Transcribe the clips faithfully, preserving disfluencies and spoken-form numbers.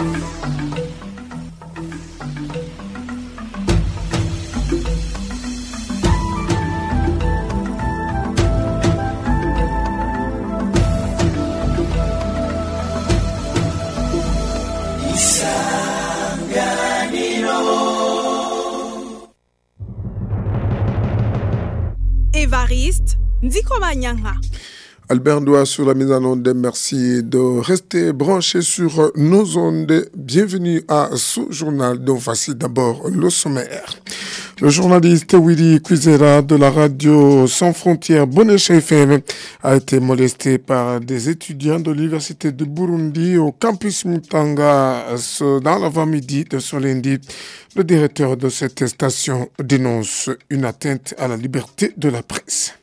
Évariste Ndikomanyanga. Albert Doua sur la mise en onde. Merci de rester branché sur nos ondes. Bienvenue à ce journal dont voici d'abord le sommaire. Le journaliste Willy Kwizera de la radio Sans Frontières Bonesha F M a été molesté par des étudiants de l'université de Burundi au campus Mutanga dans l'avant-midi de ce lundi. Le directeur de cette station dénonce une atteinte à la liberté de la presse.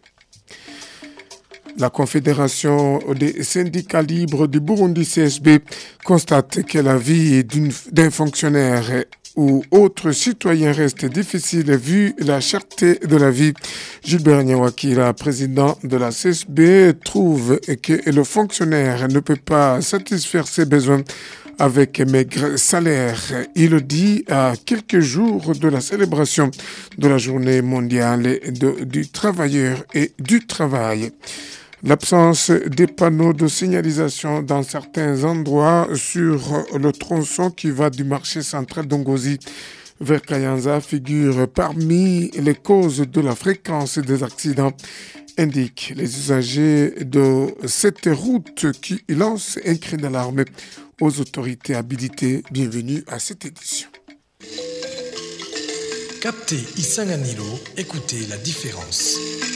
La Confédération des syndicats libres du Burundi C S B constate que la vie d'un fonctionnaire ou autre citoyen reste difficile vu la cherté de la vie. Gilbert Nyawakira, président de la C S B, trouve que le fonctionnaire ne peut pas satisfaire ses besoins avec maigre salaire. Il le dit à quelques jours de la célébration de la journée mondiale de, du travailleur et du travail. L'absence des panneaux de signalisation dans certains endroits sur le tronçon qui va du marché central d'Ongozi vers Kayanza figure parmi les causes de la fréquence des accidents, indiquent les usagers de cette route qui lancent un cri d'alarme aux autorités habilitées. Bienvenue à cette édition. Captez Isanganilo, écoutez la différence.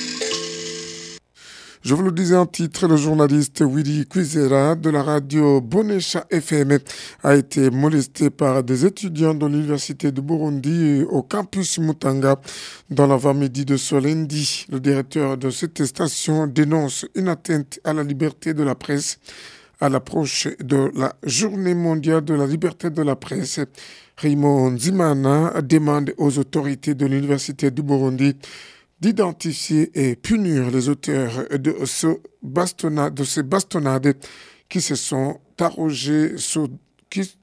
Je vous le disais en titre, le journaliste Willy Kwizera de la radio Bonesha F M a été molesté par des étudiants de l'université de Burundi au campus Mutanga dans l'avant-midi de ce lundi. Le directeur de cette station dénonce une atteinte à la liberté de la presse à l'approche de la journée mondiale de la liberté de la presse. Raymond Zimana demande aux autorités de l'université du Burundi d'identifier et punir les auteurs de, ce bastonnade, de ces bastonnades qui se sont arrogés sur, qui,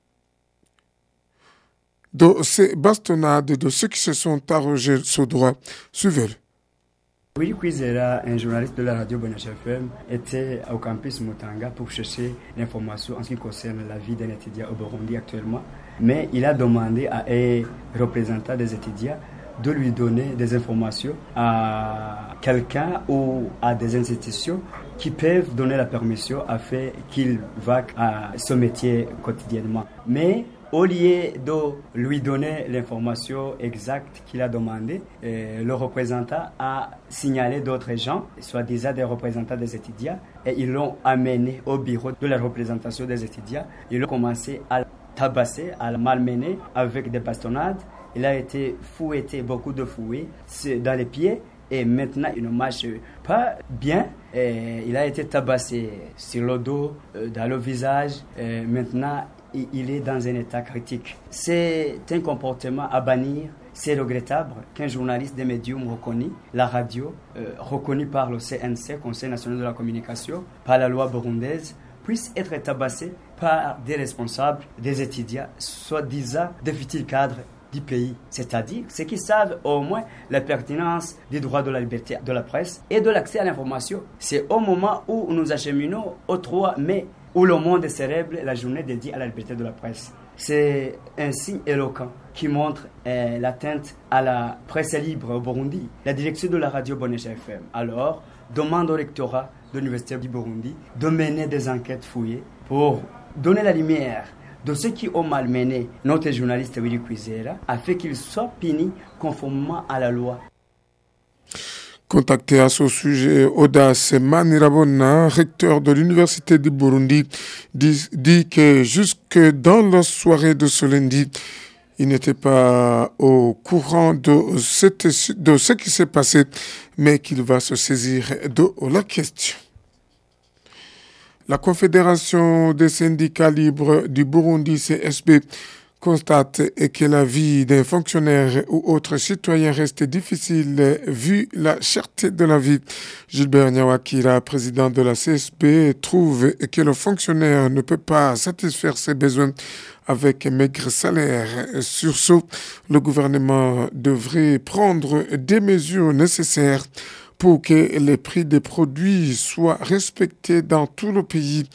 de ces bastonnades de ceux qui se sont arrogés ce droit. Suivez-le. Willy Kwizera, un journaliste de la radio Bonesha F M, était au campus Mutanga pour chercher l'information en ce qui concerne la vie d'un étudiant au Burundi actuellement. Mais il a demandé à un représentant des étudiants de lui donner des informations à quelqu'un ou à des institutions qui peuvent donner la permission afin qu'il vaque à ce métier quotidiennement. Mais au lieu de lui donner l'information exacte qu'il a demandé, euh, le représentant a signalé d'autres gens, soi-disant des représentants des étudiants, et ils l'ont amené au bureau de la représentation des étudiants. Ils ont commencé à tabasser, à le malmener avec des bastonnades. Il a été fouetté, beaucoup de fouets dans les pieds et maintenant il ne marche pas bien. Et il a été tabassé sur le dos, dans le visage. Et maintenant, il est dans un état critique. C'est un comportement à bannir. C'est regrettable qu'un journaliste des médiums reconnu, la radio, euh, reconnu par le C N C, Conseil national de la communication, par la loi burundaise, puisse être tabassé par des responsables, des étudiants, soi-disant des futurs cadres du pays, c'est-à-dire ceux qui savent au moins la pertinence des droits de la liberté de la presse et de l'accès à l'information. C'est au moment où nous acheminons au trois mai, où le monde célèbre la journée dédiée à la liberté de la presse. C'est un signe éloquent qui montre euh, l'atteinte à la presse libre au Burundi. La direction de la radio Bonesha F M, alors, demande au rectorat de l'Université du Burundi de mener des enquêtes fouillées pour donner la lumière de ceux qui ont malmené notre journaliste Willy Kwizera afin qu'il soit puni conformément à la loi. Contacté à ce sujet, Audace Manirabona, recteur de l'Université du Burundi, dit, dit que jusque dans la soirée de ce lundi, il n'était pas au courant de, cette, de ce qui s'est passé, mais qu'il va se saisir de la question. La Confédération des syndicats libres du Burundi, C S B, constate que la vie d'un fonctionnaire ou autre citoyen reste difficile vu la cherté de la vie. Gilbert Nyawakira, président de la C S P, trouve que le fonctionnaire ne peut pas satisfaire ses besoins avec un maigre salaire. Sur ce, le gouvernement devrait prendre des mesures nécessaires pour que les prix des produits soient respectés dans tout le pays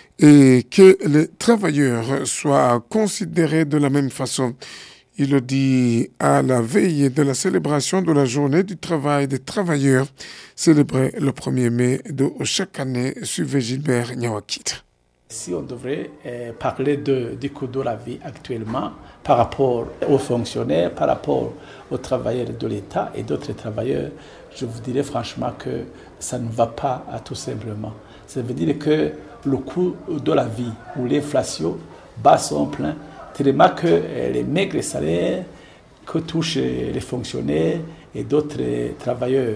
et que les travailleurs soient considérés de la même façon. Il le dit à la veille de la célébration de la journée du travail des travailleurs, célébrée le premier mai de chaque année. Suivez Gilbert Nyawakira. Si on devrait euh, parler de, du coût de la vie actuellement par rapport aux fonctionnaires, par rapport aux travailleurs de l'État et d'autres travailleurs, je vous dirais franchement que ça ne va pas à tout simplement. Ça veut dire que le coût de la vie ou l'inflation bat son plein, tellement que euh, les maigres salaires que touchent les fonctionnaires et d'autres travailleurs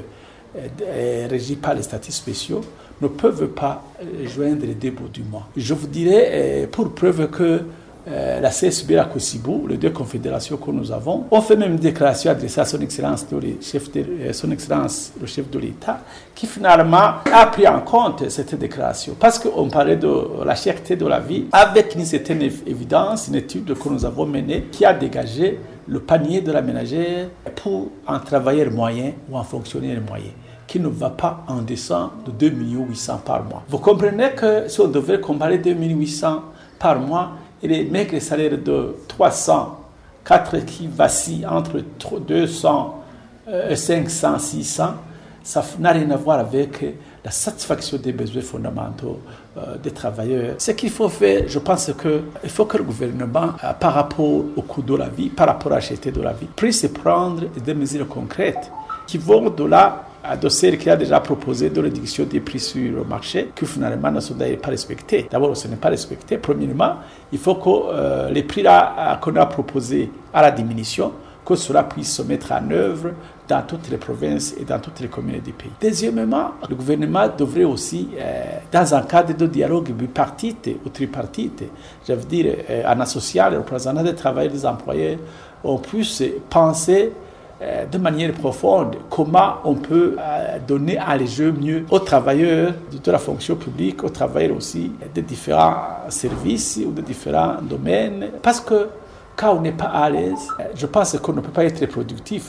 euh, régis par les statuts spéciaux ne peuvent pas joindre les deux bouts du mois. Je vous dirais, euh, pour preuve que euh, la C S B et la COSIBO, les deux confédérations que nous avons, ont fait même une déclaration adressée à son Excellence, de, chef de, euh, son Excellence le chef de l'État, qui finalement a pris en compte cette déclaration. Parce qu'on parlait de la cherté de la vie, avec une certaine évidence, une étude que nous avons menée qui a dégagé le panier de la ménagère pour un travailleur moyen ou un fonctionnaire moyen, qui ne va pas en dessous de deux mille huit cents par mois. Vous comprenez que si on devait comparer deux mille huit cents par mois et les maigres salaires de trois cents, quatre qui vacillent entre deux cents, cinq cents, six cents, ça n'a rien à voir avec la satisfaction des besoins fondamentaux euh, des travailleurs. Ce qu'il faut faire, je pense qu'il faut que le gouvernement, euh, par rapport au coût de la vie, par rapport à la cherté de la vie, puisse prendre des mesures concrètes qui vont de là à dossier qui a déjà proposé de réduction des prix sur le marché, que finalement ne sont d'ailleurs pas respectés. D'abord, ce n'est pas respecté. Premièrement, il faut que euh, les prix là qu'on a proposés à la diminution, que cela puisse se mettre en œuvre dans toutes les provinces et dans toutes les communes du pays. Deuxièmement, le gouvernement devrait aussi, euh, dans un cadre de dialogue bipartite ou tripartite, je veux dire, euh, en associant les représentants des travailleurs et des employeurs, on puisse penser de manière profonde comment on peut donner à les jeux mieux aux travailleurs de la fonction publique, aux travailleurs aussi de différents services ou de différents domaines. Parce que quand on n'est pas à l'aise, je pense qu'on ne peut pas être productif.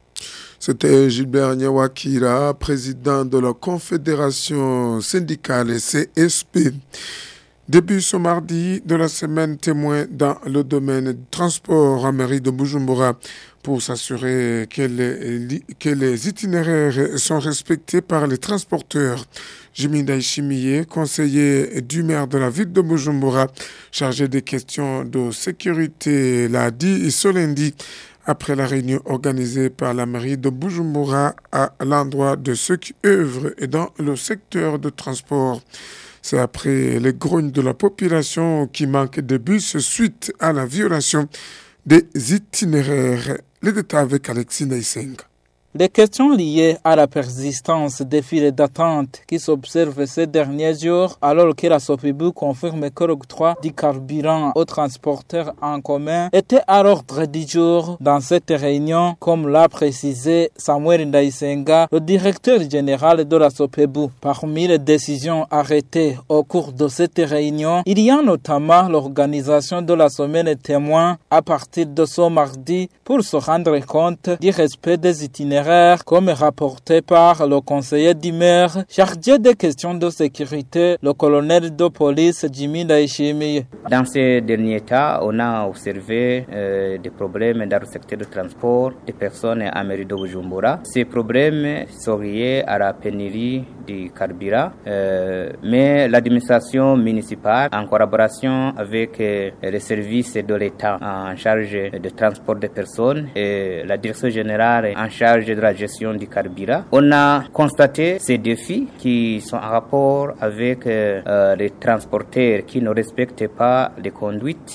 C'était Gilbert Nyawakira, président de la Confédération syndicale C S P. Début ce mardi de la semaine témoin dans le domaine du transport à mairie de Bujumbura pour s'assurer que les, que les itinéraires sont respectés par les transporteurs. Jimmy Daishimiye, conseiller du maire de la ville de Bujumbura, chargé des questions de sécurité, l'a dit ce lundi après la réunion organisée par la mairie de Bujumbura à l'endroit de ceux qui œuvrent dans le secteur de transport. C'est après les grognes de la population qui manque de bus suite à la violation des itinéraires. Les détails avec Alexis Naisenga. Les questions liées à la persistance des files d'attente qui s'observent ces derniers jours, alors que la SOPEBU confirme que l'octroi du carburant aux transporteurs en commun était à l'ordre du jour dans cette réunion, comme l'a précisé Samuel Ndaisenga, le directeur général de la SOPEBU. Parmi les décisions arrêtées au cours de cette réunion, il y a notamment l'organisation de la semaine témoin à partir de ce mardi pour se rendre compte du respect des itinéraires comme rapporté par le conseiller du maire chargé des questions de sécurité, le colonel de police Jimmy Daishimiye. Dans ces derniers temps, on a observé euh, des problèmes dans le secteur du transport des personnes à mairie de Bujumbura. Ces problèmes sont liés à la pénurie du carburant, euh, mais l'administration municipale, en collaboration avec euh, les services de l'État en charge du transport des personnes et la direction générale en charge de la gestion du carburant, on a constaté ces défis qui sont en rapport avec euh, les transporteurs qui ne respectent pas les conduites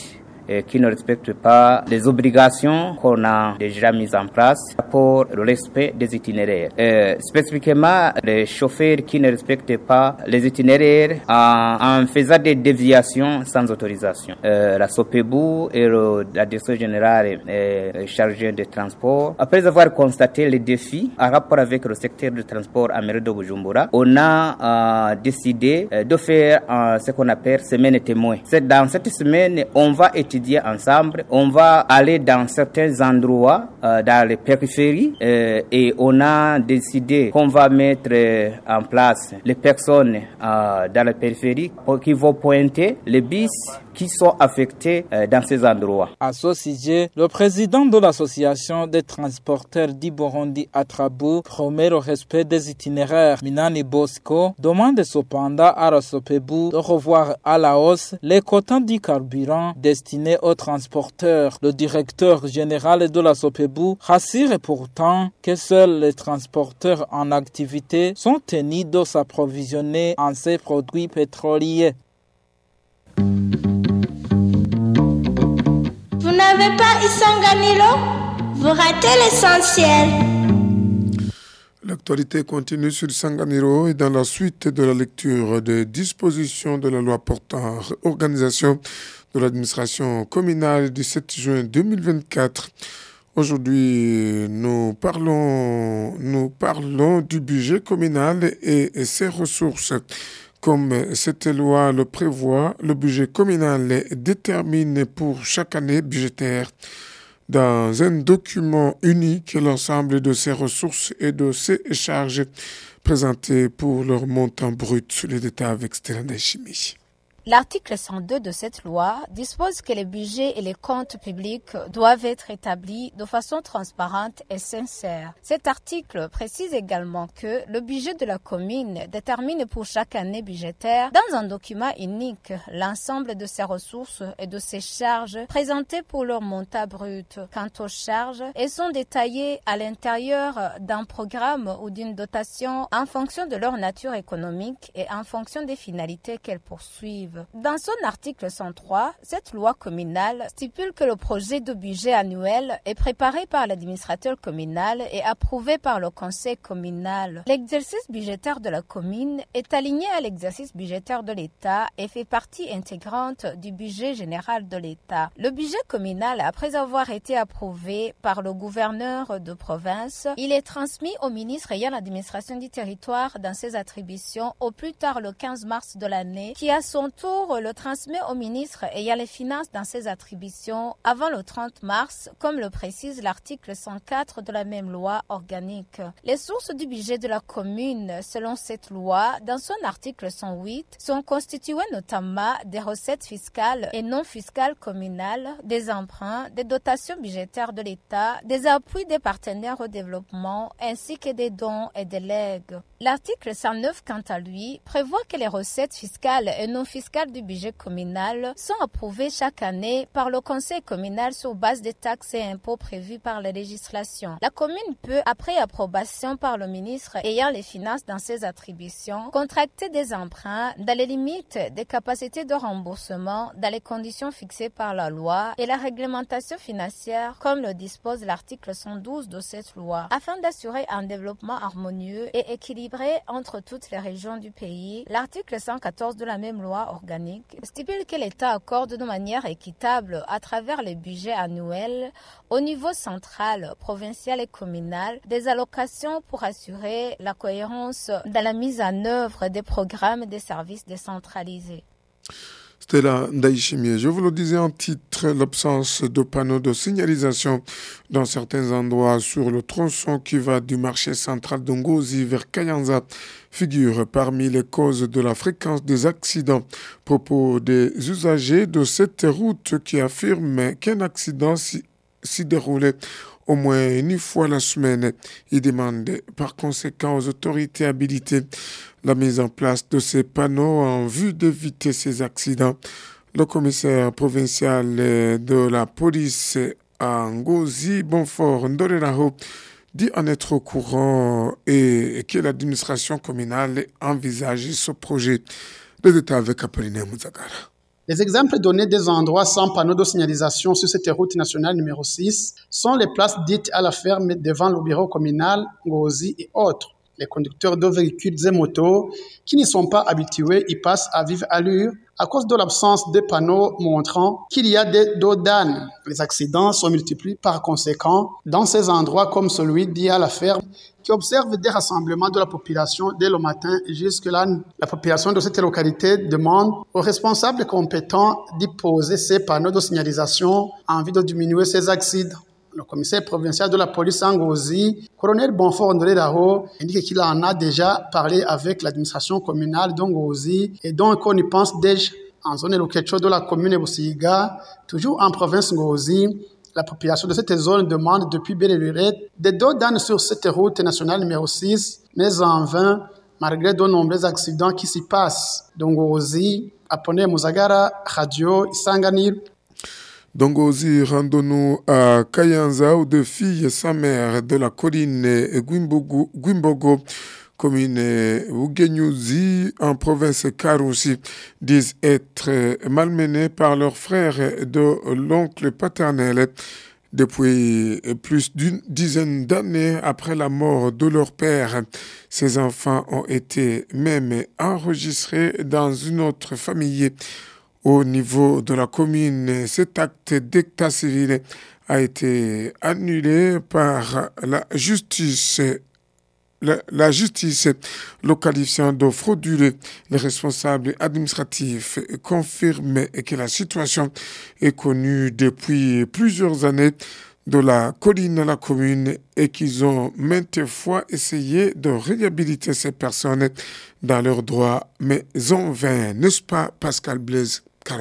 et qui ne respectent pas les obligations qu'on a déjà mises en place pour le respect des itinéraires. Euh, spécifiquement, les chauffeurs qui ne respectent pas les itinéraires en, en faisant des déviations sans autorisation. Euh, la SOPEBU et le, la direction générale est chargée des transports. Après avoir constaté les défis en rapport avec le secteur du transport à mairie de Bujumbura, on a euh, décidé euh, de faire euh, ce qu'on appelle semaine témoin. C'est dans cette semaine, on va étudier ensemble, on va aller dans certains endroits, euh, dans les périphéries, euh, et on a décidé qu'on va mettre euh, en place les personnes euh, dans la périphérie qui vont pointer les bis qui sont affectés euh, dans ces endroits. À ce sujet, le président de l'association des transporteurs du Burundi Atrabu promet le respect des itinéraires. Minani Bosco demande cependant à la SOPEBU de revoir à la hausse les quotas du carburant destinés aux transporteurs. Le directeur général de la SOPEBU rassure pourtant que seuls les transporteurs en activité sont tenus de s'approvisionner en ces produits pétroliers. Vous n'avez pas Isanganilo? Vous ratez l'essentiel. L'actualité continue sur Sanganiro et dans la suite de la lecture des dispositions de la loi portant organisation de l'administration communale du sept juin deux mille vingt-quatre. Aujourd'hui, nous parlons, nous parlons du budget communal et ses ressources. Comme cette loi le prévoit, le budget communal détermine pour chaque année budgétaire dans un document unique l'ensemble de ses ressources et de ses charges présentées pour leur montant brut. Les détails avec Stella Ndayishimiye. L'article cent deux de cette loi dispose que les budgets et les comptes publics doivent être établis de façon transparente et sincère. Cet article précise également que le budget de la commune détermine pour chaque année budgétaire dans un document unique l'ensemble de ses ressources et de ses charges présentées pour leur montant brut. Quant aux charges, elles sont détaillées à l'intérieur d'un programme ou d'une dotation en fonction de leur nature économique et en fonction des finalités qu'elles poursuivent. Dans son article cent trois, cette loi communale stipule que le projet de budget annuel est préparé par l'administrateur communal et approuvé par le conseil communal. L'exercice budgétaire de la commune est aligné à l'exercice budgétaire de l'État et fait partie intégrante du budget général de l'État. Le budget communal, après avoir été approuvé par le gouverneur de province, il est transmis au ministre ayant l'administration du territoire dans ses attributions au plus tard le quinze mars de l'année, qui à son tour le transmet au ministre ayant les finances dans ses attributions avant le trente mars, comme le précise l'article cent quatre de la même loi organique. Les sources du budget de la commune, selon cette loi, dans son article cent huit, sont constituées notamment des recettes fiscales et non fiscales communales, des emprunts, des dotations budgétaires de l'État, des appuis des partenaires au développement, ainsi que des dons et des legs. L'article cent neuf, quant à lui, prévoit que les recettes fiscales et non fiscales du budget communal sont approuvées chaque année par le conseil communal sur base des taxes et impôts prévus par la législation. La commune peut, après approbation par le ministre ayant les finances dans ses attributions, contracter des emprunts dans les limites des capacités de remboursement dans les conditions fixées par la loi et la réglementation financière comme le dispose l'article cent douze de cette loi. Afin d'assurer un développement harmonieux et équilibré entre toutes les régions du pays, l'article cent quatorze de la même loi organique stipule que l'État accorde de manière équitable à travers les budgets annuels au niveau central, provincial et communal des allocations pour assurer la cohérence dans la mise en œuvre des programmes des services décentralisés. Stella Ndayishimiye. Je vous le disais en titre, l'absence de panneaux de signalisation dans certains endroits sur le tronçon qui va du marché central de Ngozi vers Kayanza figure parmi les causes de la fréquence des accidents. Propos des usagers de cette route qui affirment qu'un accident s'y, s'y déroulait au moins une fois la semaine. Ils demandent par conséquent aux autorités habilitées la mise en place de ces panneaux en vue d'éviter ces accidents. Le commissaire provincial de la police à Ngozi, Bonfort Ndoreraho, dit en être au courant et que l'administration communale envisage ce projet. Les détails avec Apollinaire Mouzagara. Les exemples donnés des endroits sans panneaux de signalisation sur cette route nationale numéro six sont les places dites à la ferme devant le bureau communal, Ngozi et autres. Les conducteurs de véhicules et motos qui n'y sont pas habitués y passent à vive allure à cause de l'absence de panneaux montrant qu'il y a des dos d'âne. Les accidents sont multipliés par conséquent dans ces endroits comme celui dit à la ferme qui observe des rassemblements de la population dès le matin jusque la nuit. La population de cette localité demande aux responsables compétents d'y poser ces panneaux de signalisation en vue de diminuer ces accidents. Le commissaire provincial de la police en Ngozi, colonel Bonfort André Raho, indique qu'il en a déjà parlé avec l'administration communale de Ngozi et donc on y pense déjà. En zone locale de la commune Boussiga, toujours en province Ngozi, la population de cette zone demande depuis belle lurette des dos d'âne sur cette route nationale numéro six, mais en vain, malgré de nombreux accidents qui s'y passent. Donc Ngozi, Apone Muzagara, Radio Isanganiro. Dongozi, rendons-nous à Kayanza où deux filles et sa mère de la colline Gwimbogo, Gwimbogo commune Ougenyuzi en province Karouchi, disent être malmenées par leurs frères de l'oncle paternel depuis plus d'une dizaine d'années après la mort de leur père. Ces enfants ont été même enregistrés dans une autre famille. Au niveau de la commune, cet acte d'état civil a été annulé par la justice, la, la justice le qualifiant de frauduleux. Les responsables administratifs confirment que la situation est connue depuis plusieurs années de la colline à la commune et qu'ils ont maintes fois essayé de réhabiliter ces personnes dans leurs droits, mais en vain, n'est-ce pas, Pascal Blaise?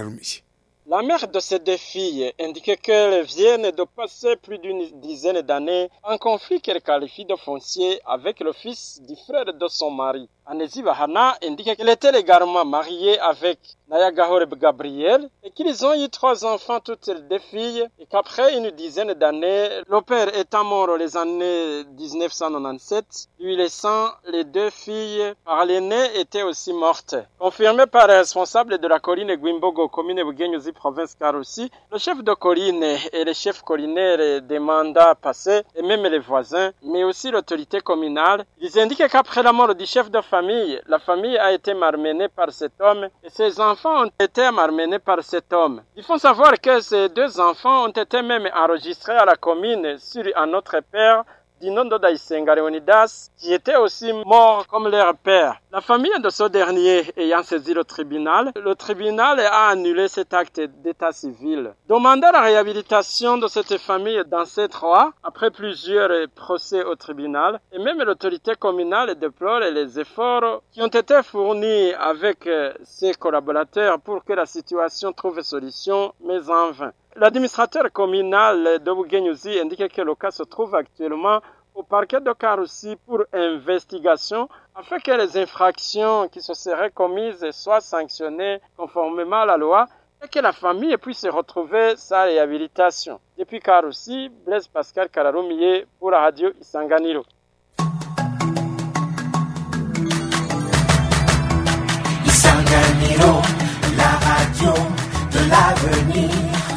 La mère de ces deux filles indique qu'elles viennent de passer plus d'une dizaine d'années en conflit qu'elle qualifie de foncier avec le fils du frère de son mari. Anesi Bahana indique qu'elle était légalement mariée avec Nayagahore Gabriel et qu'ils ont eu trois enfants, toutes les deux filles, et qu'après une dizaine d'années, le père étant mort les années dix-neuf cent quatre-vingt-dix-sept, lui laissant les deux filles par l'aînée étaient aussi mortes. Confirmé par les responsables de la colline Gwimbogo, commune Bugenyuzi, province Karouchi, le chef de colline et les chefs collinaires des mandats passés, et même les voisins, mais aussi l'autorité communale, ils indiquent qu'après la mort du chef de famille, la famille a été malmenée par cet homme et ses enfants ont été malmenés par cet homme. Il faut savoir que ces deux enfants ont été même enregistrés à la commune sur un autre père du nom de Daïsenga Leonidas, qui était aussi mort comme leur père. La famille de ce dernier ayant saisi le tribunal, le tribunal a annulé cet acte d'état civil. Demandant la réhabilitation de cette famille dans ces trois, après plusieurs procès au tribunal, et même l'autorité communale déplore les efforts qui ont été fournis avec ses collaborateurs pour que la situation trouve solution, mais en vain. L'administrateur communal de Bugenyuzi indique que le cas se trouve actuellement au parquet de Karouchi pour investigation afin que les infractions qui se seraient commises soient sanctionnées conformément à la loi et que la famille puisse retrouver sa réhabilitation. Depuis Karouchi, Blaise Pascal Kararumiye pour la radio Isanganiro. Isanganiro, la radio de l'avenir.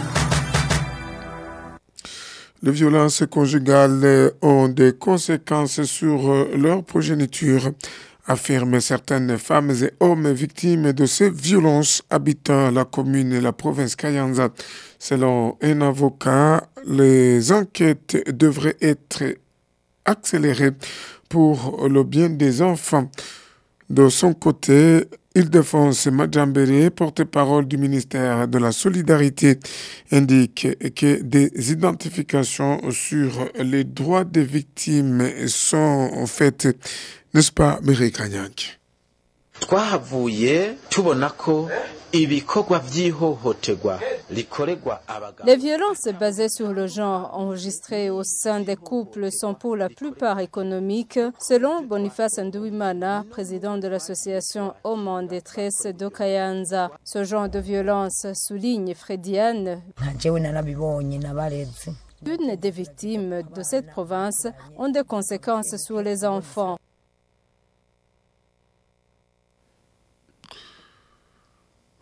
Les violences conjugales ont des conséquences sur leur progéniture, affirment certaines femmes et hommes victimes de ces violences habitant la commune et la province Kayanza. Selon un avocat, les enquêtes devraient être accélérées pour le bien des enfants. De son côté, Île-de-France Madjambéré, porte-parole du ministère de la Solidarité, indique que des identifications sur les droits des victimes sont faites, n'est-ce pas, Mireille Kanyange? twahavuye tubona ko ibikorwa by'ihohoterwa rikorerwa abagabo. Les violences basées sur le genre enregistrées au sein des couples sont pour la plupart économiques, selon Boniface Nduwimana, président de l'association Hommes en détresse de Kayanza. Ce genre de violence, souligne Frediane, une des victimes de cette province ont des conséquences sur les enfants.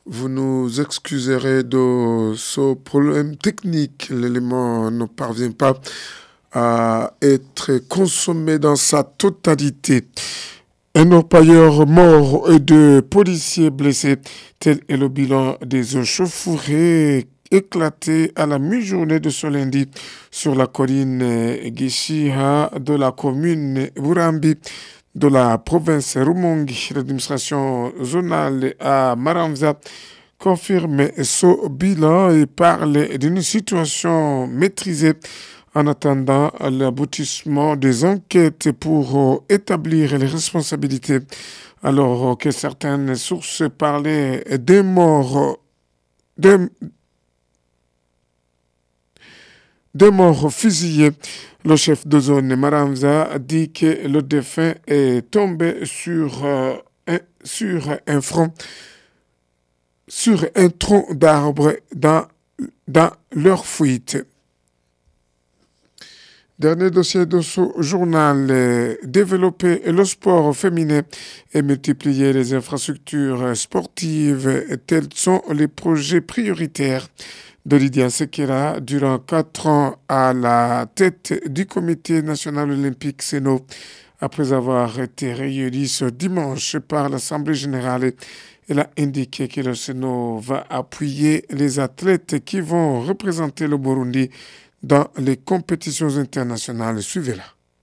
Vous nous excuserez de ce problème technique. L'élément ne parvient pas à être consommé dans sa totalité. Un orpailleur mort et deux policiers blessés. Tel est le bilan des échauffourées éclaté à la mi-journée de ce lundi sur la colline Gishiha de la commune Burambi de la province Rumongi. L'administration zonale à Maramza confirme ce bilan et parle d'une situation maîtrisée en attendant l'aboutissement des enquêtes pour établir les responsabilités, alors que certaines sources parlaient des morts de Deux morts fusillés. Le chef de zone Maramza dit que le défunt est tombé sur, euh, un, sur un front, sur un tronc d'arbre dans, dans leur fuite. Dernier dossier de ce journal, euh, développer le sport féminin et multiplier les infrastructures sportives, tels sont les projets prioritaires de Lydia Sekera durant quatre ans à la tête du Comité national olympique Seno, après avoir été réélu ce dimanche par l'Assemblée générale. Elle a indiqué que le Seno va appuyer les athlètes qui vont représenter le Burundi dans les compétitions internationales. Suivez-la.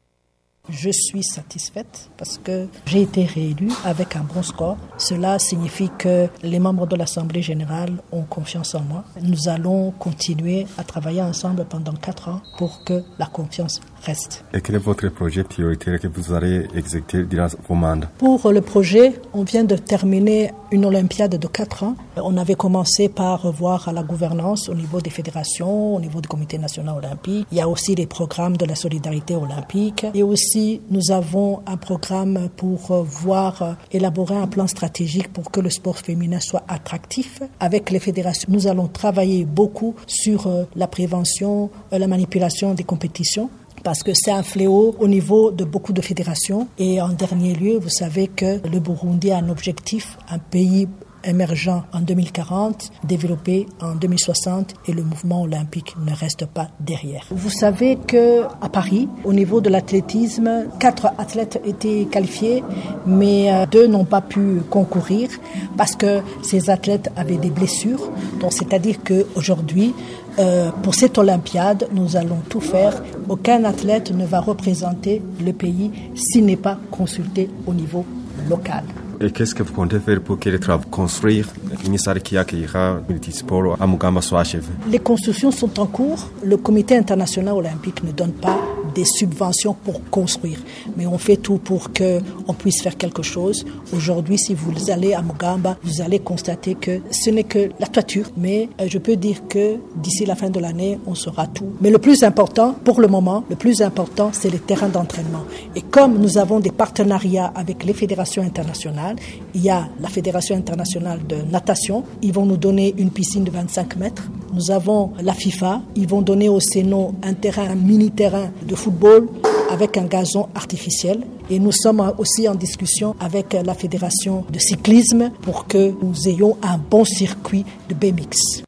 Je suis satisfaite parce que j'ai été réélue avec un bon score. Cela signifie que les membres de l'Assemblée générale ont confiance en moi. Nous allons continuer à travailler ensemble pendant quatre ans pour que la confiance reste. Et quel est votre projet prioritaire que vous allez exécuter durant vos mandats? Pour le projet, on vient de terminer une Olympiade de quatre ans. On avait commencé par revoir la gouvernance au niveau des fédérations, au niveau du Comité national olympique. Il y a aussi les programmes de la solidarité olympique. Et aussi, nous avons un programme pour voir élaborer un plan stratégique pour que le sport féminin soit attractif. Avec les fédérations, nous allons travailler beaucoup sur la prévention, la manipulation des compétitions, parce que c'est un fléau au niveau de beaucoup de fédérations. Et en dernier lieu, vous savez que le Burundi a un objectif, un pays émergent en deux mille quarante, développé en deux mille soixante, et le mouvement olympique ne reste pas derrière. Vous savez que à Paris, au niveau de l'athlétisme, quatre athlètes étaient qualifiés, mais deux n'ont pas pu concourir parce que ces athlètes avaient des blessures. Donc, c'est-à-dire qu'aujourd'hui, Euh, pour cette Olympiade, nous allons tout faire. Aucun athlète ne va représenter le pays s'il n'est pas consulté au niveau local. Et qu'est-ce que vous comptez faire pour que les travaux construire une salle qui accueillera le multisport à Mugamba soit achevé? Les constructions sont en cours. Le Comité international olympique ne donne pas des subventions pour construire, mais on fait tout pour qu'on puisse faire quelque chose. Aujourd'hui, si vous allez à Mugamba, vous allez constater que ce n'est que la toiture, mais je peux dire que d'ici la fin de l'année, on saura tout. Mais le plus important, pour le moment, le plus important, c'est les terrains d'entraînement. Et comme nous avons des partenariats avec les fédérations internationales, il y a la Fédération internationale de natation, ils vont nous donner une piscine de vingt-cinq mètres. Nous avons la FIFA, ils vont donner au Seno un terrain, un mini-terrain de football avec un gazon artificiel. Et nous sommes aussi en discussion avec la Fédération de cyclisme pour que nous ayons un bon circuit de B M X.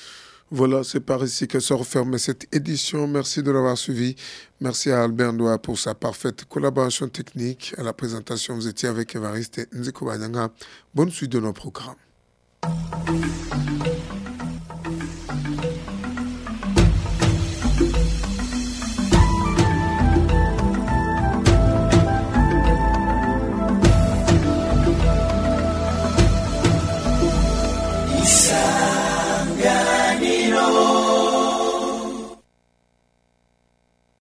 Voilà, c'est par ici que se referme cette édition. Merci de l'avoir suivi. Merci à Albert Ndoa pour sa parfaite collaboration technique. À la présentation, vous étiez avec Évariste Nzeko Banyanga. Bonne suite de nos programmes.